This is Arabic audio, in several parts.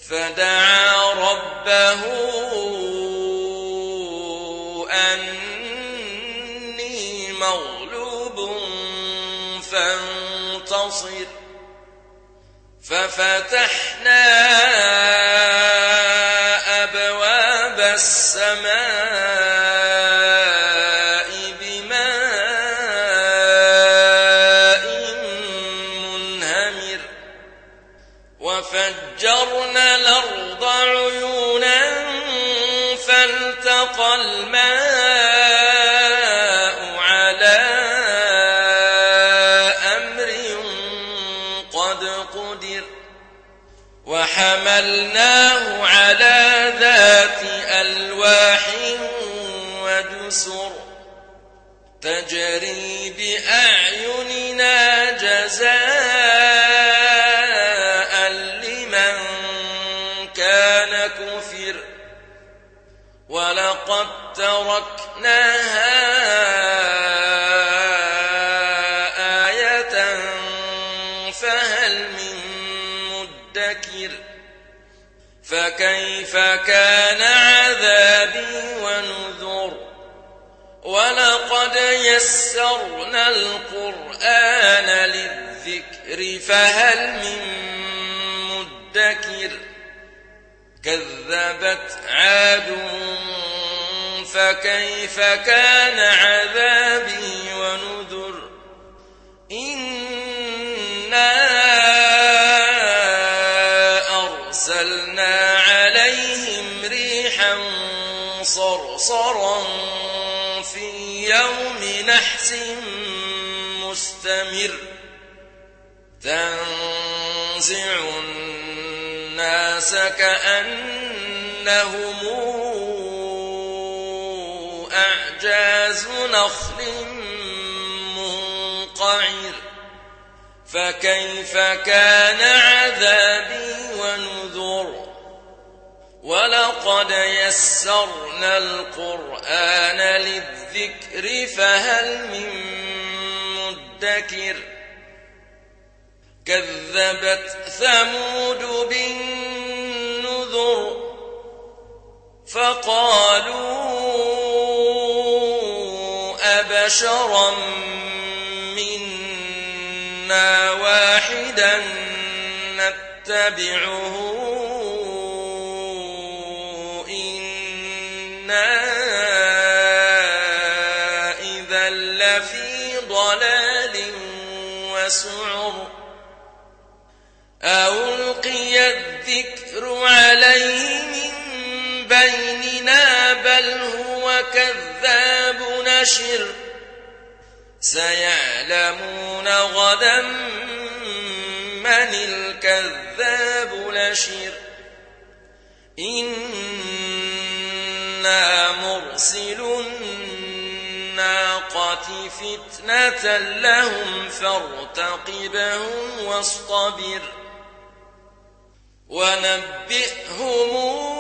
فدعا ربه أني مغلوب فانتصر ففتحنا أبواب السماء بماء منهمر وفجرنا الأرض عيونا فالتقى الماء على أمر قد قدر وحملناه على ذات ألواح ودسر تجري بأعيننا جزاء لمن كان كفر ولقد تركناها آية فهل من مدكر فكيف كان عذابي ونذر ولقد يسرنا القرآن للذكر فهل من مدكر كذبت عاد فكيف كان عذابي ونذر إنا أرسلنا عليهم ريحا صرصرا في يوم نحس مستمر تنزع الناس كأنهم أعجاز نخل منقعر فكيف كان عذابي ونذر ولقد يسرنا القرآن للذكر فهل من مدكر كذبت ثمود بالنذر فقالوا أبشرا منا واحدا نتبعه إنا إذا لفي ضلال وسعر ألقي الذكر عليه من بيننا بل هو كذاب نشر سيعلمون غدا من الكذاب نشر إنا مرسل الناقة فتنة لهم فارتقبهم واصطبر ونبئهم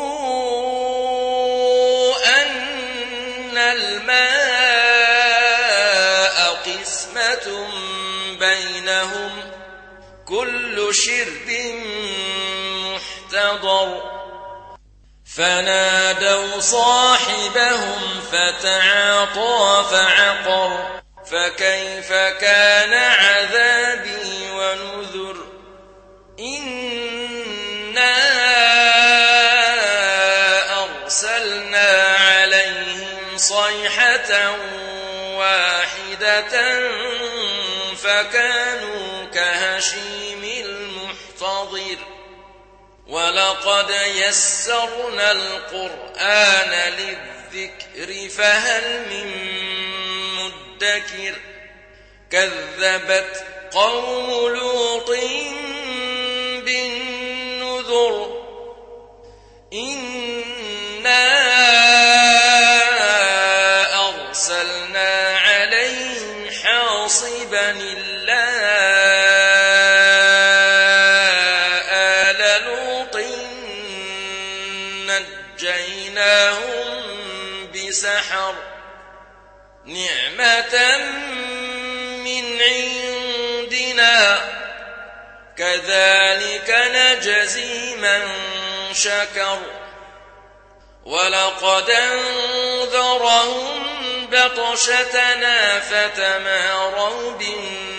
أن الماء قسمة بينهم كل شرب محتضر فنادوا صاحبهم فتعاطى فعقر فكيف كان عذابي ونذر إنا أرسلنا عليهم صيحة واحدة فكانوا كهشيم المحتضر ولقد يسرنا القرآن للذكر فهل من مدكر كذبت قوم لوط بالنذر إنا أرسلنا عليهم حاصبا إلا آل لوط نجيناهم بسحر نعمة من عندنا كذلك نجزي من شكر ولقد أنذرهم بطشتنا فتماروا بالنذر